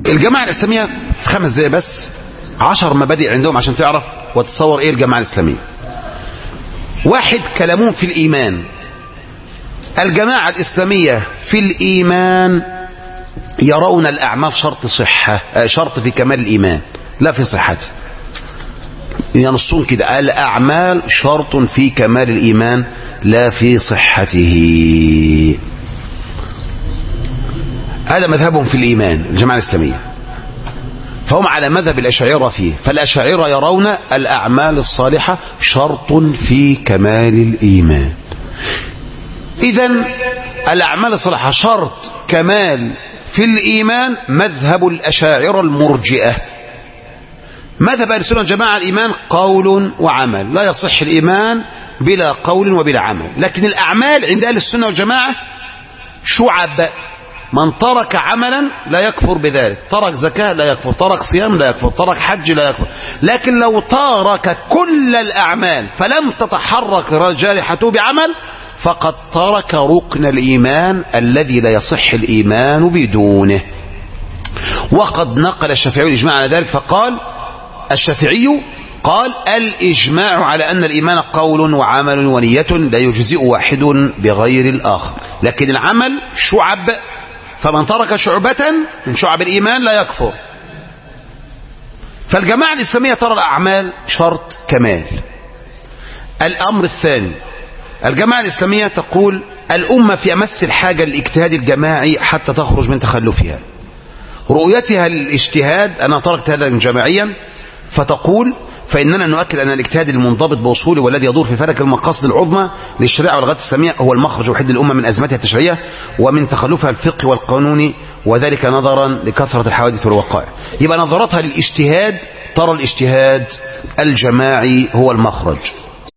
الجماعة الإسلامية في 5 دقايق بس 10 مبادئ عندهم عشان تعرف وتتصور ايه الجماعة الإسلامية. 1 كلامهم في الإيمان. الجماعة الإسلامية في الإيمان يرون الأعمال شرط صحة، شرط في كمال الإيمان لا في صحته. ينصون كده الأعمال شرط في كمال الإيمان لا في صحته. هذا مذهبهم في الإيمان الجماعة الإسلامية، فهم على مذهب الأشاعرة فيه. فالأشاعرة يرون الأعمال الصالحة شرط في كمال الإيمان. إذن الأعمال الصالحة شرط كمال في الإيمان مذهب الأشاعرة المرجئة. مذهب أهل السنة والجماعة الإيمان قول وعمل، لا يصح الإيمان بلا قول وبلا عمل. لكن الأعمال عند أهل السنة والجماعة شعب، من ترك عملا لا يكفر بذلك، ترك زكاة لا يكفر، ترك صيام لا يكفر، ترك حج لا يكفر. لكن لو ترك كل الأعمال فلم تتحرك جارحته بعمل فقد ترك ركن الإيمان الذي لا يصح الإيمان بدونه. وقد نقل الشافعي الإجماع على ذلك، فقال الشافعي قال الإجماع على أن الإيمان قول وعمل ونية لا يجزئ واحد بغير الآخر. لكن العمل شعب، فمن ترك شعبة من شعب الإيمان لا يكفر. فالجماعة الإسلامية ترى الأعمال شرط كمال. الأمر الثاني، الجماعة الإسلامية تقول الأمة في أمس الحاجة للاجتهاد الجماعي حتى تخرج من تخلفها. رؤيتها للاجتهاد أنا تركت هذا جماعيا، فتقول فإننا نؤكد أن الاجتهاد المنضبط بأصوله والذي يدور في فلك المقاصد العظمى للشريعة والغايات الإسلامية هو المخرج الوحيد للأمة من أزمتها التشريعية ومن تخلفها الفقهي والقانوني، وذلك نظرا لكثرة الحوادث والوقائع. يبقى نظرتها للاجتهاد ترى الاجتهاد الجماعي هو المخرج.